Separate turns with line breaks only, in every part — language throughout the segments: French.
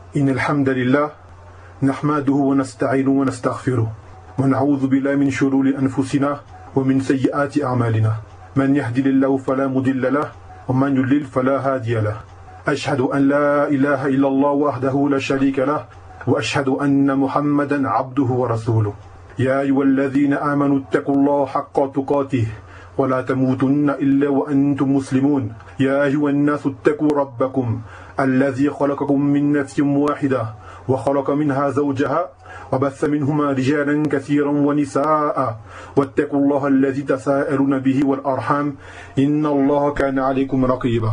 إن الحمد لله نحمده ونستعينه ونستغفره ونعوذ بالله من شرور أنفسنا ومن سيئات أعمالنا من يهدي الله فلا مضل له ومن يضلل فلا هادي له أشهد أن لا إله إلا الله وحده لا شريك له وأشهد أن محمدا عبده ورسوله يا أيها الذين آمنوا اتقوا الله حق تقاته ولا تموتن إلا وأنتم مسلمون يا أيها الناس اتقوا ربكم الذي خلقكم من نفس واحدة وخلق منها زوجها وبث منهما رجالا كثيرا ونساء واتقوا الله الذي تساءلون به والأرحام إن الله كان عليكم رقيبا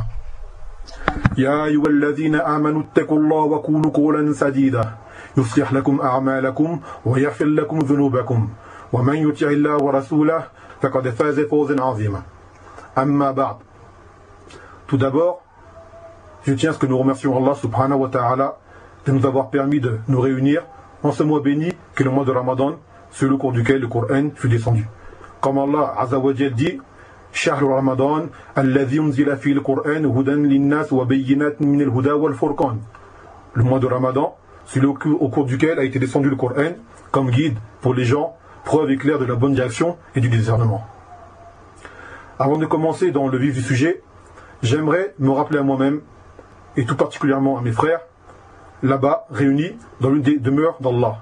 يا أيها الذين آمنوا اتقوا الله وكونوا قولا سديدا يصلح لكم أعمالكم ويغفر لكم ذنوبكم ومن يطع الله ورسوله فقد فاز فوزا عظيما أما بعد. Tout d'abord, je tiens à ce que nous remercions Allah subhanahu wa ta'ala de nous avoir permis de nous réunir en ce mois béni qui est le mois de Ramadan, sur le cours duquel le Coran fut descendu. Comme Allah Azza wa Jal dit, شهر رمضان الذي أنزل فيه القرآن هدى للناس وبينات من الهدى والفرقان. Le mois de Ramadan, c'est au cours duquel a été descendu le Coran comme guide pour les gens, preuve éclair de la bonne direction et du discernement. Avant de commencer dans le vif du sujet, j'aimerais me rappeler à moi-même, et tout particulièrement à mes frères, là-bas réunis dans l'une des demeures d'Allah.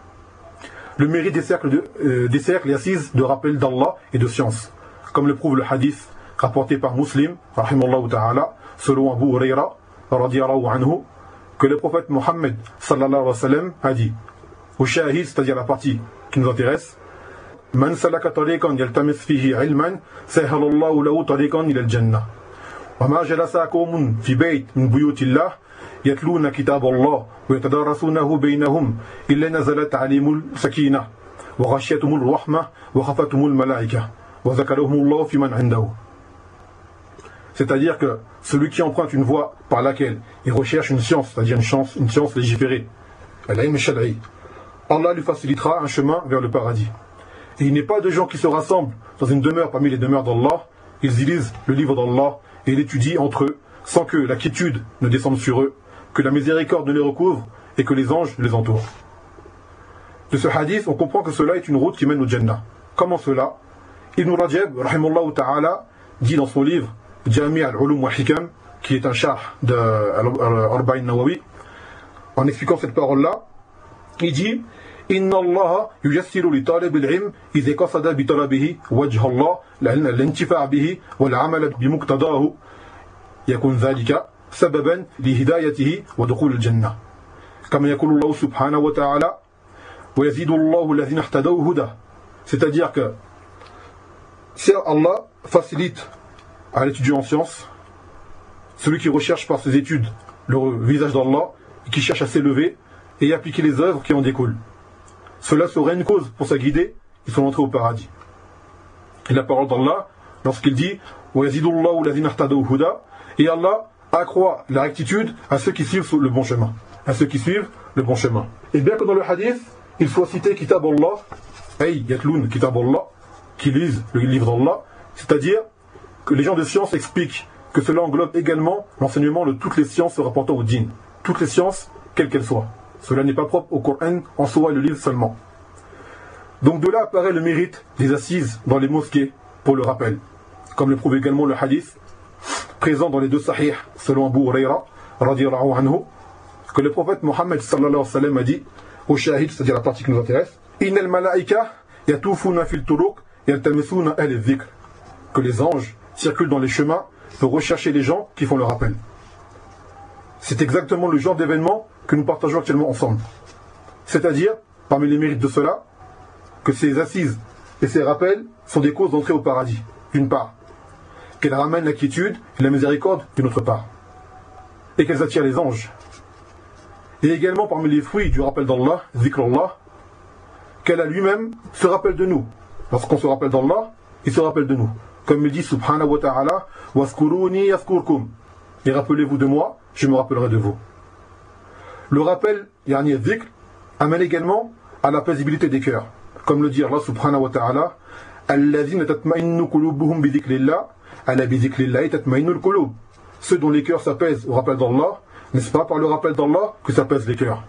Le mérite des cercles et assises de rappel d'Allah et de science, comme le prouve le hadith rapporté par Muslim, rahimallahu ta'ala, selon Abu Huraira, radiyallahu anhu, que le prophète Mohammed sallallahu alayhi wa sallam a dit, au shahid, c'est-à-dire la partie qui nous intéresse, Man salaka tariqan yaltamis fihi ilman, sahalallahu lahu tariqan ila al-jannah. Wa ma jalasa qawmun fi bayt min buyutillah yatluna kitab Allah wa yatadarasunahu baynahum illa nazalat alayhimul sakinah wa ghashiyatuhumur rahmah wa khafatumul malaikah wa zakarahumullahu fi man 'indahu. C'est-à-dire que celui qui emprunte une voie par laquelle il recherche une science, c'est-à-dire une science légiférée, al-ilm shar'i, Allah lui facilitera un chemin vers le paradis. Et il n'est pas de gens qui se rassemblent dans une demeure parmi les demeures d'Allah, ils y lisent le livre d'Allah et l'étudient entre eux, sans que la quiétude ne descende sur eux, que la miséricorde ne les recouvre et que les anges les entourent. De ce hadith, on comprend que cela est une route qui mène au Jannah. Comment cela? Ibn Rajab, rahimallahu ta'ala, dit dans son livre Jami' al-Ulum wa Hikam, qui est un sharh de Arba'in Nawawi, en expliquant cette parole-là, il dit Inna Allah yujassiru li talib al-ilm idha qasada bi talabihi wajha Allah l'intifa' bihi wal 'amal bi muqtadahu yakun dhalika sababan li hidayatihi wa dukhul al-jannah. Kama yaqulu Allah subhanahu wa ta'ala wa yazidu Allahu alladhina ihtadaw huda. C'est-à-dire que si Allah facilite à l'étudiant en sciences, celui qui recherche par ses études le visage d'Allah et qui cherche à s'élever et appliquer les œuvres qui en découlent. Cela serait une cause pour sa guider, ils sont entrés au paradis. Et la parole d'Allah, lorsqu'il dit et Allah accroît la rectitude à ceux qui suivent le bon chemin. À ceux qui suivent le bon chemin. Et bien que dans le hadith, il soit cité Kitab Allah, ay yatloun Kitab Allah, qui lisent le livre d'Allah, c'est-à-dire que les gens de science expliquent que cela englobe également l'enseignement de toutes les sciences se rapportant au dîn. Toutes les sciences, quelles qu'elles soient. Cela n'est pas propre au Coran en soi et le livre seulement. Donc de là apparaît le mérite des assises dans les mosquées pour le rappel. Comme le prouve également le hadith présent dans les deux sahih selon Abu Huraira radiyallahu anhu, que le prophète Mohammed sallallahu alayhi wa sallam a dit au shahid, c'est-à-dire la partie qui nous intéresse, Innal malaika yatufuna fil turuq yaltamisuna ahli dhikr, que les anges circulent dans les chemins pour rechercher les gens qui font le rappel. C'est exactement le genre d'événement que nous partageons actuellement ensemble. C'est-à-dire, parmi les mérites de cela, que ces assises et ces rappels sont des causes d'entrée au paradis, d'une part, qu'elles ramènent la quiétude et la miséricorde d'une autre part, et qu'elles attirent les anges. Et également parmi les fruits du rappel d'Allah, zikrullah, qu'Allah lui-même se rappelle de nous. Lorsqu'on se rappelle d'Allah, il se rappelle de nous. Comme il dit subhanahu wa ta'ala, waskuruni yaskurkum, et rappelez-vous de moi, je me rappellerai de vous. Le rappel, yani dhikr, amène également à la paisibilité des cœurs. Comme le dit Allah subhanahu wa ta'ala, alladhina tatma'innu qulubuhum bi dhikrillah, ala bi dhikrillah tatma'innul qulub. Ceux dont les cœurs s'apaisent au rappel d'Allah, N'est-ce pas par le rappel d'Allah que ça pèse les cœurs?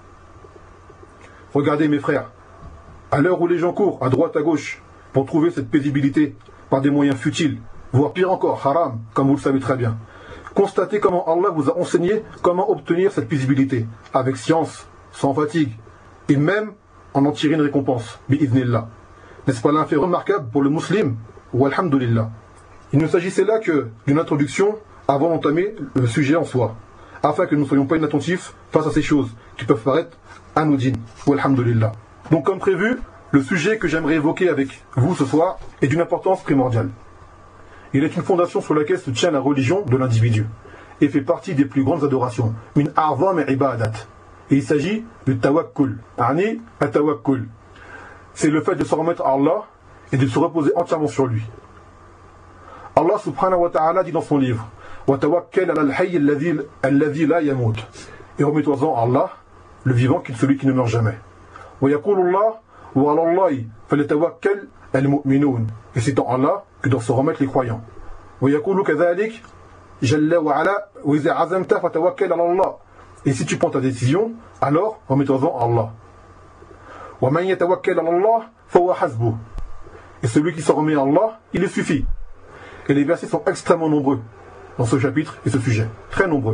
Regardez mes frères, à l'heure où les gens courent à droite à gauche pour trouver cette paisibilité par des moyens futiles, voire pire encore, haram, comme vous le savez très bien, constatez comment Allah vous a enseigné comment obtenir cette paisibilité, avec science, sans fatigue, et même en tirer une récompense, bi'idhnillah. N'est-ce pas là un fait remarquable pour le musulman? Walhamdulillah. Il ne s'agissait là que d'une introduction avant d'entamer le sujet en soi, afin que nous ne soyons pas inattentifs face à ces choses qui peuvent paraître anodines. Walhamdulillah. Donc comme prévu, le sujet que j'aimerais évoquer avec vous ce soir est d'une importance primordiale. Il est une fondation sur laquelle se tient la religion de l'individu et fait partie des plus grandes adorations. Min a'zam ibadat. Et il s'agit du tawakkul. Ani at-tawakkul. C'est le fait de se remettre à Allah et de se reposer entièrement sur lui. Allah subhanahu wa ta'ala dit dans son livre wa tawakkal 'ala al-hayy alladhi la yamut. Et remets-toi-en à Allah, le vivant qui est celui qui ne meurt jamais. Wa yaqulu Allah wa 'ala Allahi falyatawakkal al-mu'minun. Et c'est en Allah que doivent se remettre les croyants. Wa yaqulu kadhalik jalla wa 'ala wa idha 'azamta fatawakkal 'ala Allah. Et si tu prends ta décision, alors remets-toi-en à Allah. Wa man yatawakkal 'ala Allah fa huwa hasbuh. Et celui qui s'en remet à Allah, il est suffit. Et les versets sont extrêmement nombreux dans ce chapitre et ce sujet. Très nombreux.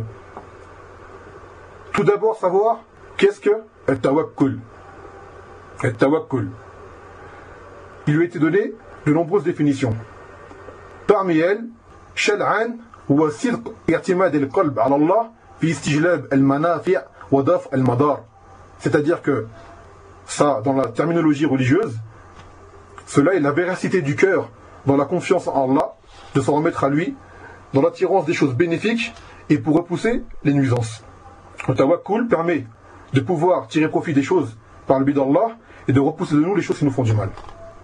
Tout d'abord, savoir qu'est-ce que al-tawakkul. Al-tawakkul. Il lui a été donné de nombreuses définitions. Parmi elles, shal'an wa sidq i'timad al-qalb 'ala Allah fi istijlab al-manafi' wa daf' al-madar. C'est-à-dire que ça, dans la terminologie religieuse, cela est la véracité du cœur dans la confiance en Allah, de s'en remettre à lui, dans l'attirance des choses bénéfiques et pour repousser les nuisances. Le tawakkul permet de pouvoir tirer profit des choses par le biais d'Allah et de repousser de nous les choses qui nous font du mal.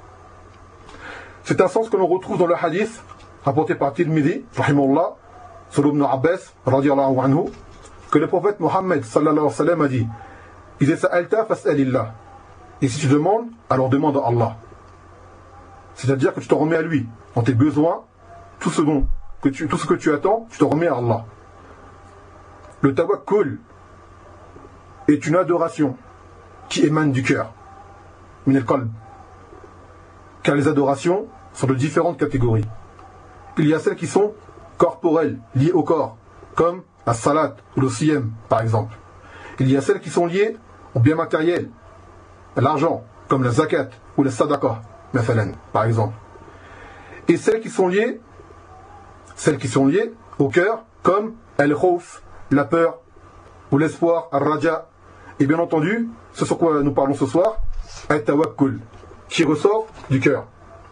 C'est un sens que l'on retrouve dans le hadith rapporté par Tirmidhi, rahimahullah, sur Ibn Abbas, radiyallahu anhu, que le prophète Mohammed sallallahu alayhi wa sallam a dit Iza sa'alta fas'alillah. Et si tu demandes, alors demande à Allah. C'est-à-dire que tu t'en remets à lui, dans tes besoins, tout ce que tu attends, tu t'en remets à Allah. Le tawakkul est une adoration qui émane du cœur, min al-qalb. Car les adorations sont de différentes catégories. Il y a celles qui sont corporelles, liées au corps, comme la salat ou le siyam, par exemple. Il y a celles qui sont liées au bien matériel, à l'argent, comme la zakat ou la sadaqa, par exemple. Et celles qui sont liées au cœur, comme al-khawf, la peur, ou l'espoir, al-raja. Et bien entendu, ce sur quoi nous parlons ce soir, al-tawakkul, qui ressort du cœur.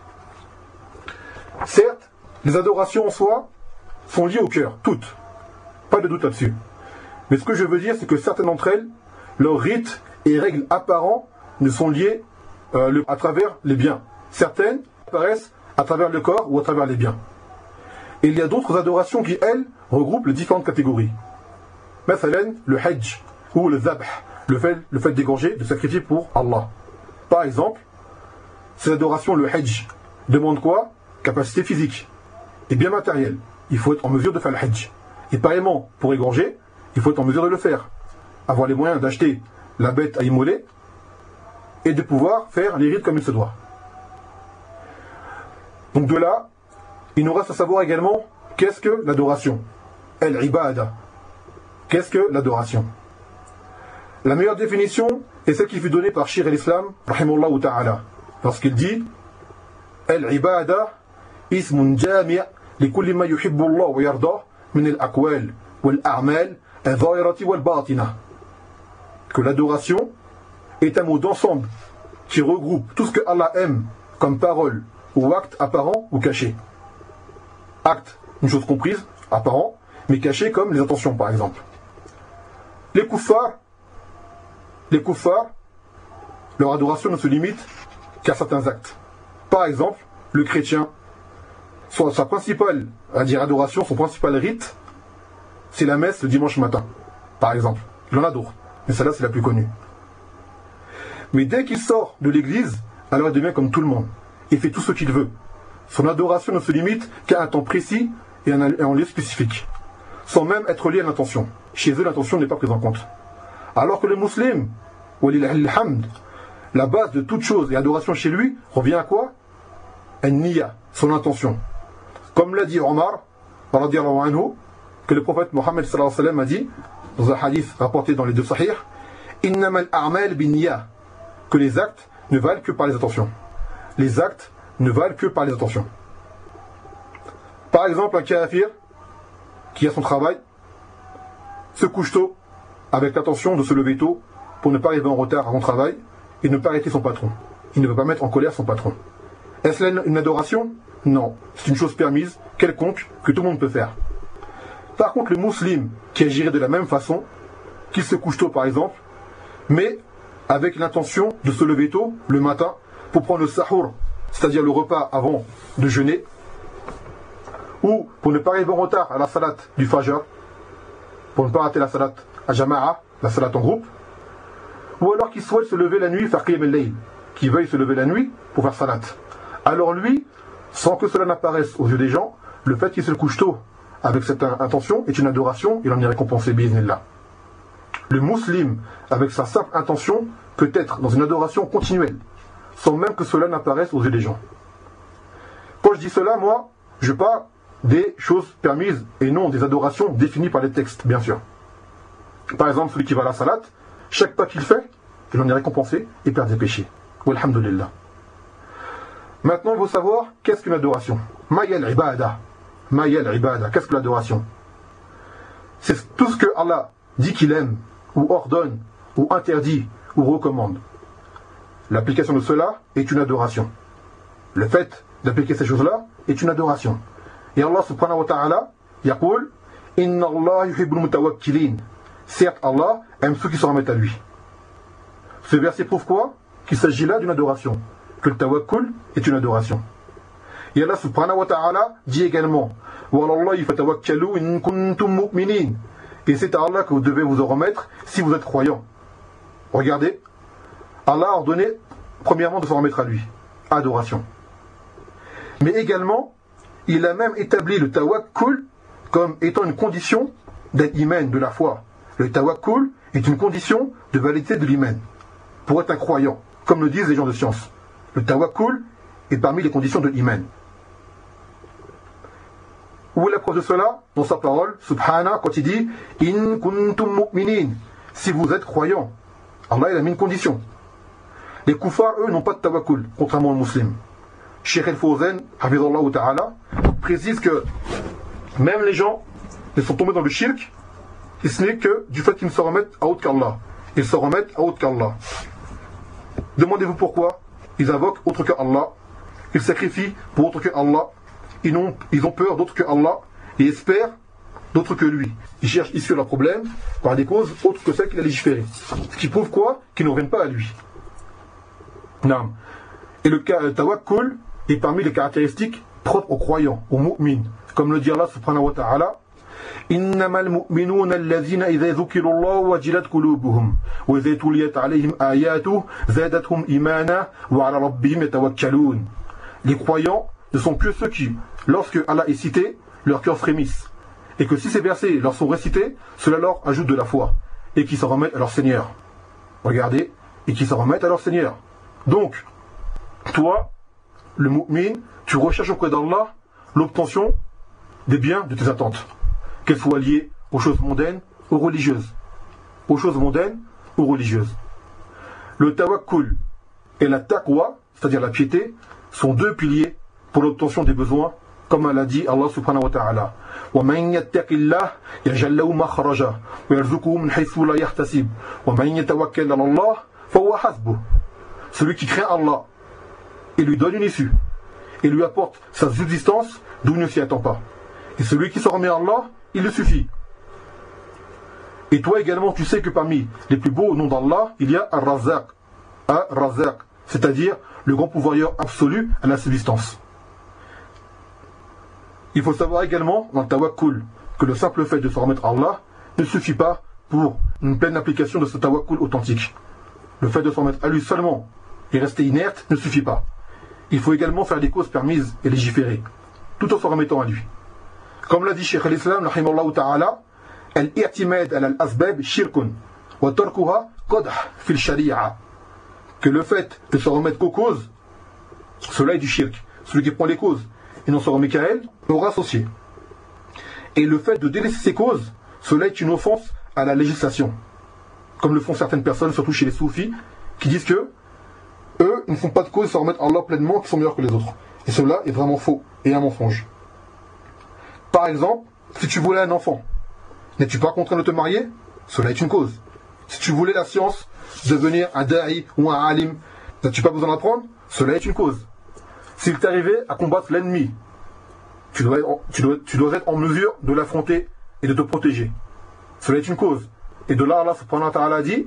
Certes, les adorations en soi sont liées au cœur, toutes. Pas de doute là-dessus. Mais ce que je veux dire, c'est que certaines d'entre elles, leurs rites et règles apparents ne sont liés à travers les biens. Certaines apparaissent à travers le corps ou à travers les biens. Et il y a d'autres adorations qui, elles, regroupent les différentes catégories. Mathalan, le hajj ou le zabh, le fait d'égorger, de sacrifier pour Allah. Par exemple, ces adorations, le hajj, demande quoi? Capacité physique et bien matérielle. Il faut être en mesure de faire le hajj. Et pareillement, pour égorger, il faut être en mesure de le faire. Avoir les moyens d'acheter la bête à immoler et de pouvoir faire les rites comme il se doit. Donc de là, il nous reste à savoir également qu'est-ce que l'adoration. Al-ibada. Qu'est-ce que l'adoration? La meilleure définition est celle qui fut donnée par Shir al-Islam, rahimahullah ta'ala, lorsqu'il dit Al-ibada ismun jami' li kulli ma yuhibbu Allah wa yardah min al-aqwal wal-a'mal al-zahirati wal-batina. Que l'adoration est un mot d'ensemble qui regroupe tout ce que Allah aime comme parole ou acte apparent ou caché. Acte, une chose comprise, apparent, mais caché comme les intentions par exemple. Les kuffars, leur adoration ne se limite qu'à certains actes. Par exemple, le chrétien, sa principale adoration, son principal rite, c'est la messe le dimanche matin, par exemple. Il en a d'autres, mais celle-là c'est la plus connue. Mais dès qu'il sort de l'église, alors il devient comme tout le monde, et fait tout ce qu'il veut. Son adoration ne se limite qu'à un temps précis et à un lieu spécifique, sans même être lié à l'intention. chez eux l'intention n'est pas prise en compte. Alors que le musulman, walillahil hamd, la base de toute chose et adoration chez lui revient à quoi? An-niyya, son intention. Comme l'a dit Omar, radiyallahu anhu, que le prophète Mohammed sallallahu alayhi wa sallam a dit, dans un hadith rapporté dans les deux sahih, innamal a'mal bin-niyya, que les actes ne valent que par les intentions. Les actes ne valent que par les intentions. Par exemple, un kafir qui a son travail se couche tôt avec l'intention de se lever tôt pour ne pas arriver en retard à son travail et ne pas arrêter son patron. Il ne veut pas mettre en colère son patron. Est-ce là une adoration? Non. C'est une chose permise, quelconque, que tout le monde peut faire. Par contre, le musulman qui agirait de la même façon, qu'il se couche tôt par exemple, mais avec l'intention de se lever tôt le matin pour prendre le sahur, c'est-à-dire le repas avant de jeûner, ou pour ne pas arriver en retard à la salat du fajr, pour ne pas rater la salat à jama'a, la salat en groupe, ou alors qu'il souhaite se lever la nuit, faire qiyam al-layl, qui veuille se lever la nuit pour faire salat. Alors lui, sans que cela n'apparaisse aux yeux des gens, le fait qu'il se couche tôt avec cette intention est une adoration, il en est récompensé bi'iznillah. Le musulman, avec sa simple intention, peut être dans une adoration continuelle, sans même que cela n'apparaisse aux yeux des gens. Quand je dis cela, moi, je parle des choses permises et non des adorations définies par les textes, bien sûr. Par exemple, celui qui va à la salat, chaque pas qu'il fait, il en est récompensé et perd des péchés. Walhamdulillah. Maintenant, il faut savoir qu'est-ce qu'une adoration. Ma'yal ibada. Ma'yal ibada. Qu'est-ce que l'adoration? C'est tout ce que Allah dit qu'il aime, ou ordonne, ou interdit, ou recommande. L'application de cela est une adoration. Le fait d'appliquer ces choses-là est une adoration. Et Allah subhanahu wa ta'ala yaqul inna Allah yuhibbul mutawakkilin. Certes, Allah aime ceux qui se remettent à lui. Ce verset prouve quoi? Qu'il s'agit là d'une adoration. Que le tawakkul est une adoration. Et Allah subhanahu wa ta'ala dit également وَعَلَى فَتَوَكَّلُوا إِن كُنتُم مُؤْمِنِينَ. Et c'est à Allah que vous devez vous en remettre si vous êtes croyants. Regardez, Allah a ordonné premièrement de se remettre à lui. Adoration. Mais également, il a même établi le tawakkul comme étant une condition d'un iman, de la foi. Le tawakkul est une condition de validité de l'iman, pour être un croyant, comme le disent les gens de science. Le tawakkul est parmi les conditions de l'iman. Où est la preuve de cela? Dans sa parole, subhana, quand il dit in kuntum mu'minin, si vous êtes croyants. Allah il a mis une condition. Les kuffars, eux, n'ont pas de tawakkul, contrairement aux musulmans. Cheikh al-Fawzan, hafidhallahu ta'ala, précise que même les gens, ils sont tombés dans le shirk, et ce n'est que du fait qu'ils ne se remettent à autre qu'Allah. Ils se remettent à autre qu'Allah. Demandez-vous pourquoi ils invoquent autre que Allah, ils sacrifient pour autre que Allah, ils ont peur d'autre que Allah, et espèrent d'autre que lui. Ils cherchent ici leur problème par des causes autres que celles qu'il a légiférées. Ce qui prouve quoi? Qu'ils ne reviennent pas à lui. Non. Et le tawakkul est parmi les caractéristiques propres aux croyants, aux mu'min. Comme le dit Allah subhanahu wa ta'ala, إنما المؤمنون الذين إذا ذكروا الله وجلت قلوبهم وإذا تليت عليهم آياته زادتهم إيمانا وعلى ربهم يتوكلون. Les croyants ne sont que ceux qui, lorsque Allah est cité, leur cœur frémisse. Et que si ces versets leur sont récités, cela leur ajoute de la foi. Et qui s'en remettent à leur Seigneur. Regardez, et qui s'en remettent à leur Seigneur. Donc, toi, le mu'min, tu recherches auprès d'Allah l'obtention des biens de tes attentes. Qu'elles soient liées aux choses mondaines ou religieuses. Aux choses mondaines ou religieuses. Le tawakkul et la taqwa, c'est-à-dire la piété, sont deux piliers pour l'obtention des besoins, comme l'a dit Allah subhanahu wa ta'ala. وَمَنْ يَتَّقِ اللَّهِ يَجْعَلْ لَهُ مَخْرَجًا وَيَرْزُقْهُ مِنْ حَيْثُ لَا يَحْتَسِبُ وَمَنْ يَتَوَكَّلْ عَلَى اللَّهِ فَهُوَ حَسْبُهُ. Celui qui craint Allah et lui donne une issue et lui apporte sa subsistance d'où il ne s'y attend pas. Et celui qui s'en remet à Allah, il le suffit. Et toi également, tu sais que parmi les plus beaux noms d'Allah, il y a Ar-Razzaq. Ar-Razzaq, c'est-à-dire le grand pouvoireur absolu à la subsistance. Il faut savoir également, dans le tawakkul, que le simple fait de se remettre à Allah ne suffit pas pour une pleine application de ce tawakkul authentique. Le fait de se remettre à lui seulement et rester inerte ne suffit pas. Il faut également faire des causes permises et légiférer, tout en se remettant à lui. Comme l'a dit Cheikh al-Islam, rahimahullah ta'ala, الاعتماد على الأسباب شرك وتركها قدح في الشريعة. Que le fait de se remettre qu'aux causes, cela est du shirk. Celui qui prend les causes et non se remet qu'à elles, aura associé. Et le fait de délaisser ces causes, cela est une offense à la législation. Comme le font certaines personnes, surtout chez les soufis, qui disent que eux ne font pas de cause, ils se remettent Allah pleinement, qui sont meilleurs que les autres. Et cela est vraiment faux et un mensonge. Par exemple, si tu voulais un enfant, n'es-tu pas contraint de te marier? Cela est une cause. Si tu voulais la science, devenir un da'i ou un alim, n'as-tu pas besoin d'apprendre? Cela est une cause. S'il t'arrivait à combattre l'ennemi, tu dois être en mesure de l'affronter et de te protéger. Cela est une cause. Et de là, Allah subhanahu wa ta'ala dit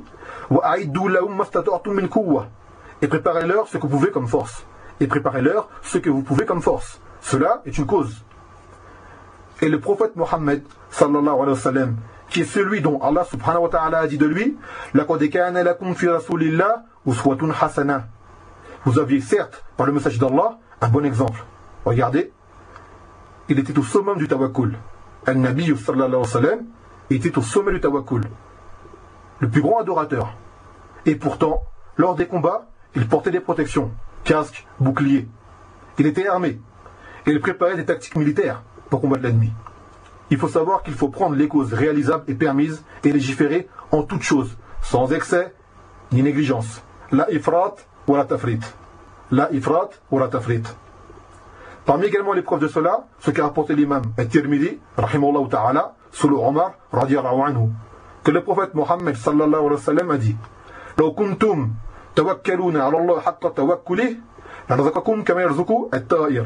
et préparez-leur ce que vous pouvez comme force. Et préparez-leur ce que vous pouvez comme force. Cela est une cause. Et le prophète Mohammed sallallahu alayhi wa sallam, qui est celui dont Allah subhanahu wa ta'ala a dit de lui لَقَدْ كَانَ لَكُمْ فِي رَسُولِ اللَّهِ أُسْوَةٌ حَسَنَةٌ. Vous aviez certes, par le message d'Allah, un bon exemple. Regardez, il était au sommet du tawakkul. Al-Nabi sallallahu alayhi wa sallam était au sommet du tawakkul, le plus grand adorateur. Et pourtant, lors des combats, il portait des protections, casque, bouclier. Il était armé et il préparait des tactiques militaires pour combattre l'ennemi. Il faut savoir qu'il faut prendre les causes réalisables et permises et légiférer en toutes choses, sans excès ni négligence. La ifrat ou la tafrit. La ifrat ou la tafrit. Parmi également les preuves de cela, ce qu'a rapporté l'imam At-Tirmidhi, rahimahullah ta'ala, sous Omar, radiyallahu anhu, que le prophète Mohammed sallallahu alayhi wa sallam a dit لو كنتم توكلون على الله حق توكله لرزقكم كما يرزق الطائر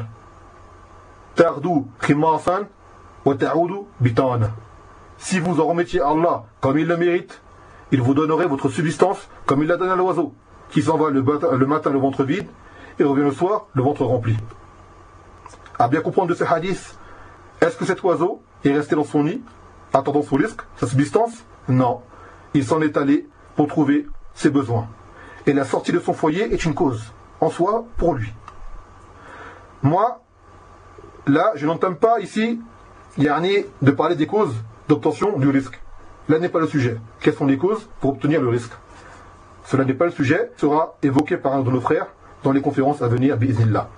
تغدو خماصا وتعود بطانا. Si vous en remettiez à Allah comme il le mérite, il vous donnerait votre subsistance comme il la donne à l'oiseau, qui s'en va le matin le ventre vide et revient le soir le ventre rempli. À bien comprendre de ce hadith, est-ce que cet oiseau est resté dans son nid, attendant son risque, sa subsistance? Non. Il s'en est allé pour trouver ses besoins. Et la sortie de son foyer est une cause, en soi, pour lui. Moi, là, je n'entame pas ici, de parler des causes d'obtention du risque. Là n'est pas le sujet. Quelles sont les causes pour obtenir le risque? Cela n'est pas le sujet, sera évoqué par un de nos frères dans les conférences à venir, bi'iznillah.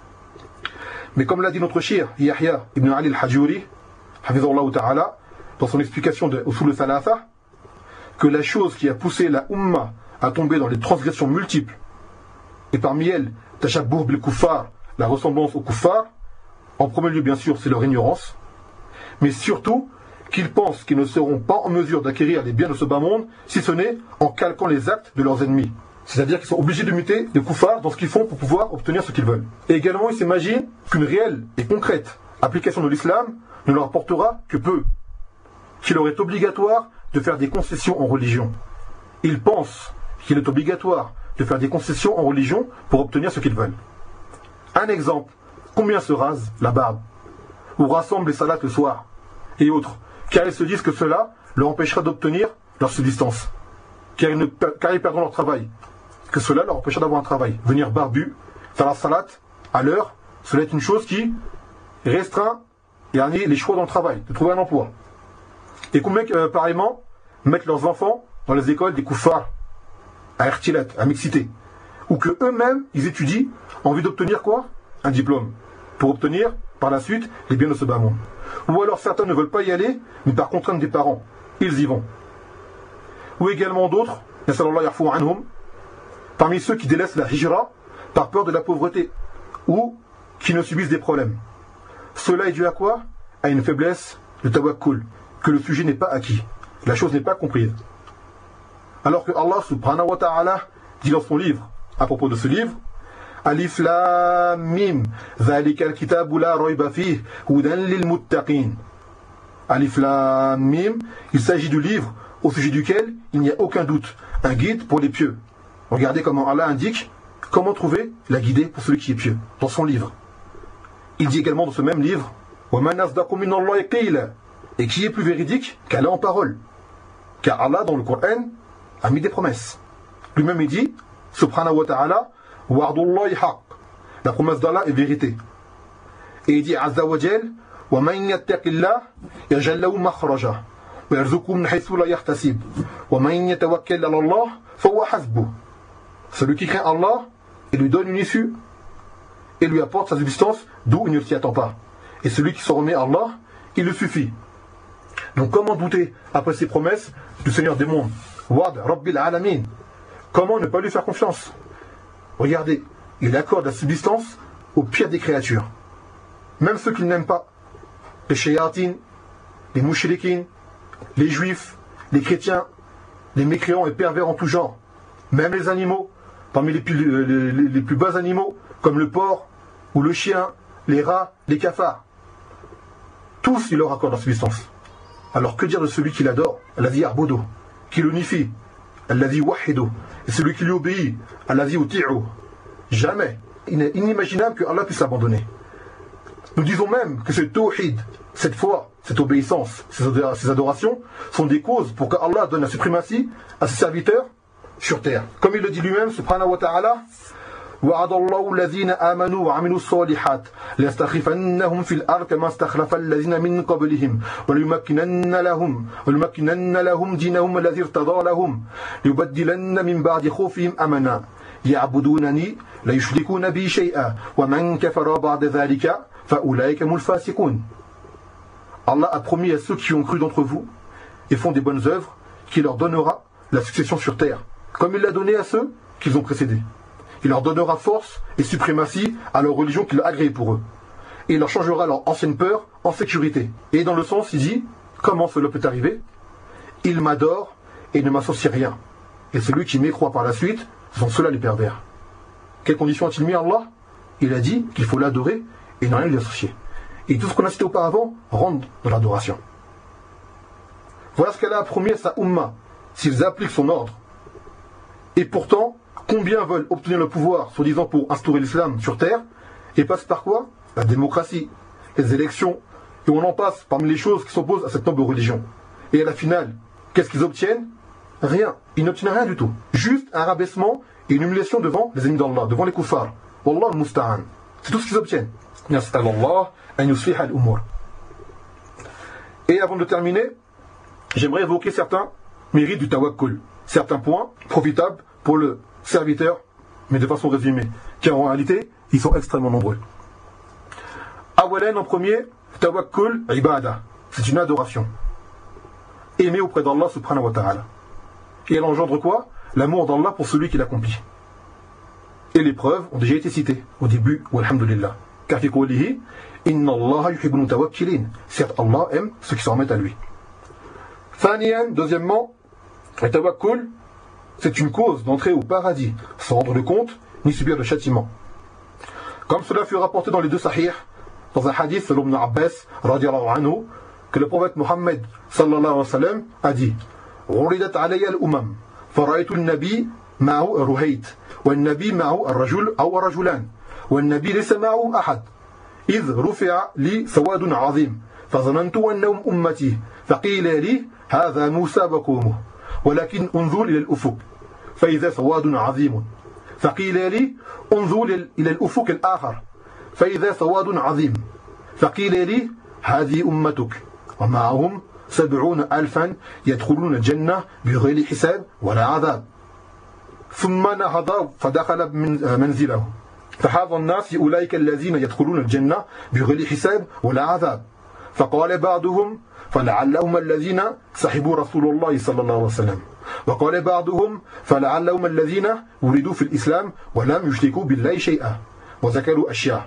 Mais comme l'a dit notre shir, Yahya ibn Ali al-Hajuri, hafizahullah ta'ala, dans son explication de Usul al-Thalatha, que la chose qui a poussé la Ummah à tomber dans les transgressions multiples, et parmi elles, tashabbuh bil kuffar, la ressemblance aux kuffar, en premier lieu bien sûr c'est leur ignorance, mais surtout qu'ils pensent qu'ils ne seront pas en mesure d'acquérir les biens de ce bas monde, si ce n'est en calquant les actes de leurs ennemis. C'est-à-dire qu'ils sont obligés de muter les kuffars dans ce qu'ils font pour pouvoir obtenir ce qu'ils veulent. Et également ils s'imaginent qu'une réelle et concrète application de l'islam ne leur apportera que peu, qu'il leur est obligatoire de faire des concessions en religion. Ils pensent qu'il est obligatoire de faire des concessions en religion pour obtenir ce qu'ils veulent. Un exemple, combien se rase la barbe, ou rassemble les salats le soir, et autres, car ils se disent que cela leur empêchera d'obtenir leur subsistance, car ils perdront leur travail, que cela leur empêchera d'avoir un travail. Venir barbu, faire la salat à l'heure, cela est une chose qui restreint les choix dans le travail, de trouver un emploi. Et combien, pareillement, mettent leurs enfants dans les écoles des kuffars, à Ertilat, à Mixité, ou que eux-mêmes, ils étudient en vue d'obtenir quoi? Un diplôme, pour obtenir, par la suite, les biens de ce bas monde. Ou alors certains ne veulent pas y aller, mais par contrainte des parents, ils y vont. Ou également d'autres, parmi ceux qui délaissent la hijra par peur de la pauvreté, ou qui ne subissent des problèmes. Cela est dû à quoi? À une faiblesse de tawakkul, que le sujet n'est pas acquis, la chose n'est pas comprise. Alors que Allah subhanahu wa ta'ala dit dans son livre, à propos de ce livre, Alif Lam Mim, Zalika al-kitabu la rayba fihi, hudan lil muttaqin. Alif Lam Mim, il s'agit du livre au sujet duquel il n'y a aucun doute, un guide pour les pieux. Regardez comment Allah indique comment trouver la guidée pour celui qui est pieux, dans son livre. Il dit également dans ce même livre, وَمَنْ أَصْدَقُ مِنَ اللَّهِ قِيلًا, et qui est plus véridique qu'Allah en parole. Car Allah dans le Coran a mis des promesses. Lui-même il dit, subhanahu wa ta'ala, wa'dullahi haqq, la promesse d'Allah est vérité. Et il dit azza wa jal, wa man yattaqillah yaj'al lahu makhraja ويرزقه من حيث لا يحتسب ومن يتوكل على الله فهو حسبه. Celui qui craint Allah, il lui donne une issue et lui apporte sa subsistance d'où il ne s'y attend pas. Et celui qui s'en remet à Allah, il le suffit. Donc comment douter après ces promesses du Seigneur des mondes, Wad Rabbil Alamin? Comment ne pas lui faire confiance? Regardez, il accorde la subsistance au pire des créatures, même ceux qu'il n'aime pas, les shayatin, les mouchriquins, les juifs, les chrétiens, les mécréants et pervers en tout genre, même les animaux, parmi les plus bas animaux, comme le porc ou le chien, les rats, les cafards. Tous, il leur accorde la subsistance. Alors que dire de celui qui l'adore, Alladhi Arbodo, qui l'unifie, Alladhi Wahido, et celui qui lui obéit, Alladhi Uti'u? Jamais. Il est inimaginable que Allah puisse l'abandonner. Nous disons même que ce tawhid, cette foi, cette obéissance, ces adorations, sont des causes pour que Allah donne la suprématie à ses serviteurs sur terre. Comme il le dit lui-même, subhanahu wa ta'ala, وعد الله الذين آمنوا وعملوا الصالحات ليستخلفنهم في الأرض كما استخلف الذين من قبلهم وليمكنن لهم دينهم الذي ارتضى لهم ليبدلن من بعد خوفهم أمنا يعبدونني لا يشركون بي شيئا ومن كفر بعد ذلك فأولئك هم الفاسقون. Allah a promis à ceux qui ont cru d'entre vous et font des bonnes œuvres qu'il leur donnera la succession sur terre, comme il l'a donné à ceux qu'ils ont précédés. Il leur donnera force et suprématie à leur religion qu'il a agréée pour eux. Et il leur changera leur ancienne peur en sécurité. Et dans le sens, il dit, comment cela peut arriver? Il m'adore et ne m'associe rien. Et celui qui m'écroit par la suite, ce sont ceux-là les pervers. Quelles conditions a-t-il mis Allah? Il a dit qu'il faut l'adorer et ne rien lui associer. Et tout ce qu'on a cité auparavant rentre dans l'adoration. Voilà ce qu'Allah a promis à sa Ummah, s'ils appliquent son ordre. Et pourtant, combien veulent obtenir le pouvoir, soi-disant pour instaurer l'islam sur terre, et passent par quoi? La démocratie, les élections, et on en passe parmi les choses qui s'opposent à cette noble religion. Et à la finale, qu'est-ce qu'ils obtiennent? Rien. Ils n'obtiennent rien du tout. Juste un rabaissement et une humiliation devant les ennemis d'Allah, devant les kuffars. Wallah al-musta'an. C'est tout ce qu'ils obtiennent. Et avant de terminer, j'aimerais évoquer certains mérites du tawakkul, certains points profitables pour le serviteur, mais de façon résumée, car en réalité, ils sont extrêmement nombreux. Awalan, en premier, tawakkul ibada, c'est une adoration, aimée auprès d'Allah subhanahu wa ta'ala. Et elle engendre quoi? L'amour d'Allah pour celui qui l'accomplit. Et les preuves ont déjà été citées au début, walhamdulillah. Car fi qawlihi, inna Allah yuhibbul mutawakkilin. Certes, Allah aime ceux qui s'en remettent à lui. Thaniyan, deuxièmement, le tawakkul, c'est une cause d'entrée au paradis, sans rendre de compte, ni subir de châtiment. Comme cela fut rapporté dans les deux sahih, dans un hadith de l'Ibn Abbas, radiallahu anhu, que le prophète Mohammed, sallallahu alayhi wa sallam, a dit, غُرِدَتْ عَلَيَّ الْأُمَمْ فَرَأَيْتُ النَّبِيَّ معه الرهيت والنبي معه الرجل أو رجلان والنبي ليس معه أحد إذ رفع لي سواد عظيم فظننت أنهم أمتي فقيل لي هذا موسى وقومه ولكن انظر إلى الأفق فإذا سواد عظيم فقيل لي انظر إلى الأفق الآخر فإذا سواد عظيم فقيل لي هذه أمتك ومعهم 70,000 يدخلون الجنة بغير حساب ولا عذاب ثم نهض فدخل منزله فحاض الناس أولئك الذين يدخلون الجنة بغير حساب ولا عذاب فقال بعضهم فلعلهم الذين صحبوا رسول الله صلى الله عليه وسلم وقال بعضهم فلعلهم الذين ولدوا في الإسلام ولم يشركوا بالله شيئا وذكروا أشياء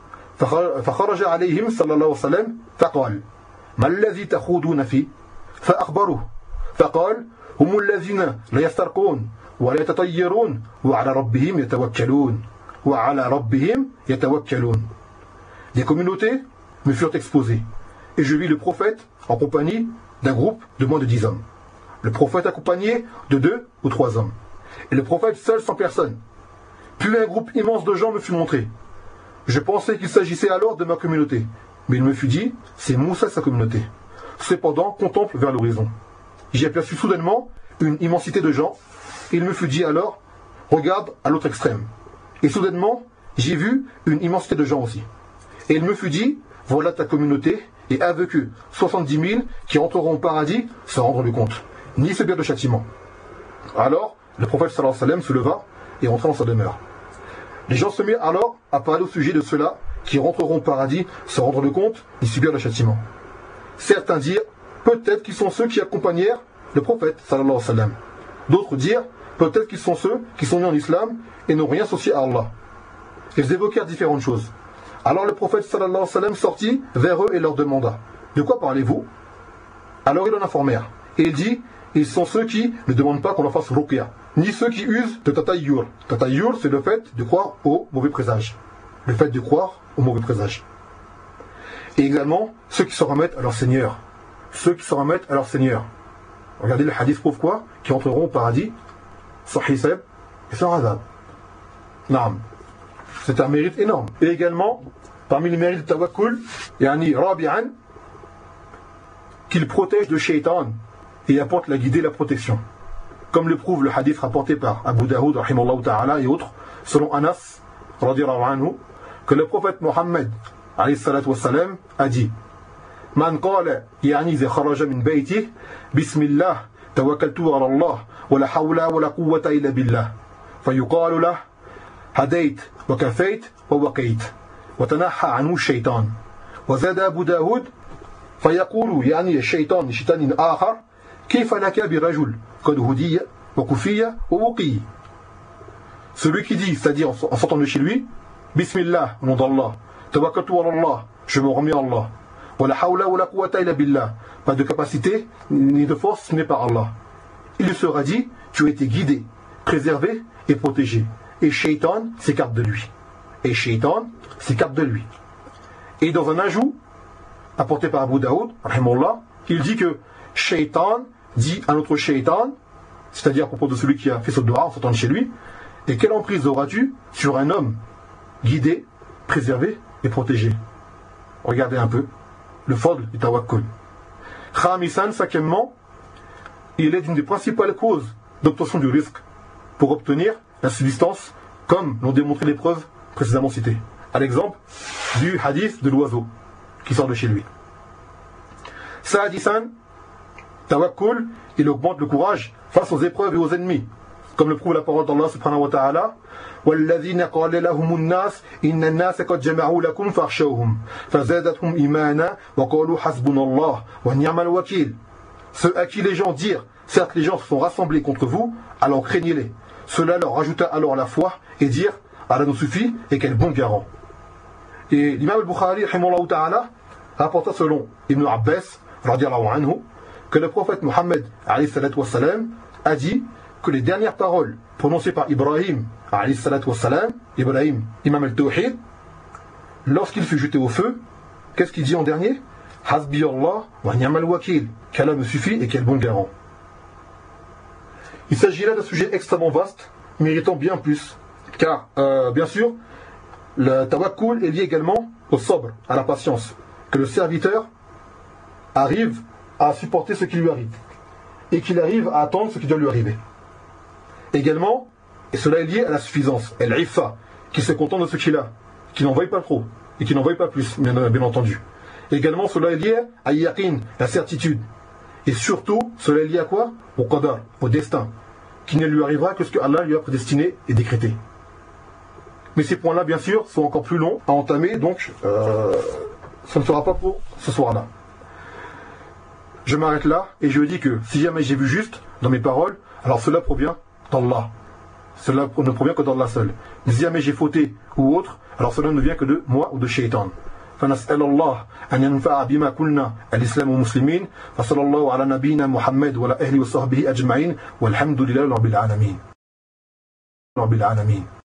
فخرج عليهم صلى الله عليه وسلم فقال ما الذي تخوضون فيه فأخبروه فقال هم الذين لا يسترقون ولا يتطيرون وعلى ربهم يتوكلون وعلى ربهم يتوكلون. Des communautés me furent exposées et je vis le prophète en compagnie d'un groupe de moins de 10 hommes. Le prophète accompagné de 2 ou 3 hommes. Et le prophète seul sans personne. Puis un groupe immense de gens me fut montré. Je pensais qu'il s'agissait alors de ma communauté. Mais il me fut dit, c'est Moussa sa communauté. Cependant, contemple vers l'horizon. J'y aperçus soudainement une immensité de gens. Et il me fut dit alors, regarde à l'autre extrême. Et soudainement, j'ai vu une immensité de gens aussi. Et il me fut dit, voilà ta communauté et avec eux 70 000 qui entreront au paradis sans rendre le compte, ni subir de châtiment. Alors, le prophète sallallahu alayhi wa sallam se leva et rentra dans sa demeure. Les gens se mirent alors à parler au sujet de ceux-là qui rentreront au paradis sans rendre le compte, ni subir le châtiment. Certains dirent, peut-être qu'ils sont ceux qui accompagnèrent le prophète sallallahu alayhi wa sallam. D'autres dirent, peut-être qu'ils sont ceux qui sont nés en islam et n'ont rien associé à Allah. Ils évoquèrent différentes choses. Alors le prophète sallallahu alayhi wa sallam sortit vers eux et leur demanda, de quoi parlez-vous? Alors ils en informèrent. Et il dit, ils sont ceux qui ne demandent pas qu'on leur fasse ruqya, ni ceux qui usent de tatayyur. Tatayyur, c'est le fait de croire au mauvais présage. Le fait de croire au mauvais présage. Et également, ceux qui se remettent à leur Seigneur. Ceux qui se remettent à leur Seigneur. Regardez, le hadith prouve quoi? Qui entreront au paradis sans hisab et sans azab. Naam. C'est un mérite énorme. Et également, parmi les mérites de tawakkul, yani rabi'an, qu'il protège de shaitan et apporte la guidée et la protection. Comme le prouve le hadith rapporté par Abu Daoud, rahimallahu ta'ala, et autres, selon Anas, radiyallahu anhu, que le prophète Mohammed, alayhi salatu wassalam, a dit, Man qala, yani idha kharaja min baytih, bismillah, tawakkaltu ala Allah, wa la hawla wa la quwwata illa billah. Fayuqalu lah, hadayt, wa kafayt, wa waqayt, wa tanaha anhu shaytan. Wa zada Abu Daoud, فيقول يعني الشيطان لشيطان آخر كيف لك برجل قد هدي وكفي ووقي. Celui qui dit, c'est-à-dire en sortant de chez lui, Bismillah, au nom d'Allah, Tawakkaltu ala Allah, je me remets à Allah, wa la hawla wa la quwwata illa billah, pas de capacité ni de force n'est par Allah. Il lui sera dit, tu as été guidé, préservé et protégé. Et Shaitan s'écarte de lui. Et Shaitan s'écarte de lui. Et dans un ajout apporté par Abu Daoud, rahimahullah, il dit que Shaitan dit à notre Shaitan, c'est-à-dire à propos de celui qui a fait ce dua en sortant de chez lui, et quelle emprise auras-tu sur un homme guidé, préservé et protégé? Regardez un peu le fadl du tawakkul. Khamisan, cinquièmement, il est une des principales causes d'obtention du risque pour obtenir la subsistance, comme l'ont démontré les preuves précédemment citées. À l'exemple du hadith de l'oiseau qui sort de chez lui. Sadisan, tawakkul, il augmente le courage face aux épreuves et aux ennemis, comme le prouve la parole d'Allah subhanahu wa ta'ala, وَالَّذِينَ قَالَ لَهُمُ النَّاسِ إِنَّ النَّاسَ قَدْ جَمَعُوا لَكُمْ فَاخْشَوْهُمْ فَزَادَتْهُمْ إِيمَانًا وَقَالُوا حَسْبُنَا اللَّهُ وَنِعْمَ الْوَكِيلُ. Ceux à qui les gens dirent, certes les gens se sont rassemblés contre vous, alors craignez-les. Cela leur rajouta alors la foi et dirent, Allah nous suffit et quel bon garant. Et l'imam al-Bukhari, rahimahullah ta'ala, rapporta selon Ibn Abbas, radiyallahu anhu, que le prophète Mohammed, alayhi salatu wassalam, a dit que les dernières paroles prononcées par Ibrahim, alayhi salatu wassalam, Ibrahim, imam al-Tawhid, lorsqu'il fut jeté au feu, qu'est-ce qu'il dit en dernier? Hasbi Allah wa ni'mal wakil, qu'Allah me suffit et quel bon garant. Il s'agit là d'un sujet extrêmement vaste, méritant bien plus, car, bien sûr, le tawakkul est lié également au sabr, à la patience, que le serviteur arrive à supporter ce qui lui arrive, et qu'il arrive à attendre ce qui doit lui arriver. Également, et cela est lié à la suffisance, al-iffa, qui se contente de ce qu'il a, qui n'en veuille pas trop, et qui n'en veuille pas plus, bien entendu. Également, cela est lié à yaqin, la certitude. Et surtout, cela est lié à quoi? Au qadar, au destin, qui ne lui arrivera que ce que Allah lui a prédestiné et décrété. Mais ces points-là, bien sûr, sont encore plus longs à entamer, donc ça ne sera pas pour ce soir-là. Je m'arrête là, et je dis que si jamais j'ai vu juste dans mes paroles, alors cela provient d'Allah. Cela ne provient que d'Allah seul. Mais si jamais j'ai fauté ou autre, alors cela ne vient que de moi ou de Shaitan. فنسأل الله أن ينفع بما قلنا الإسلام والمسلمين فصلى الله على نبينا محمد وعلى أهله وصحبه أجمعين والحمد لله رب العالمين.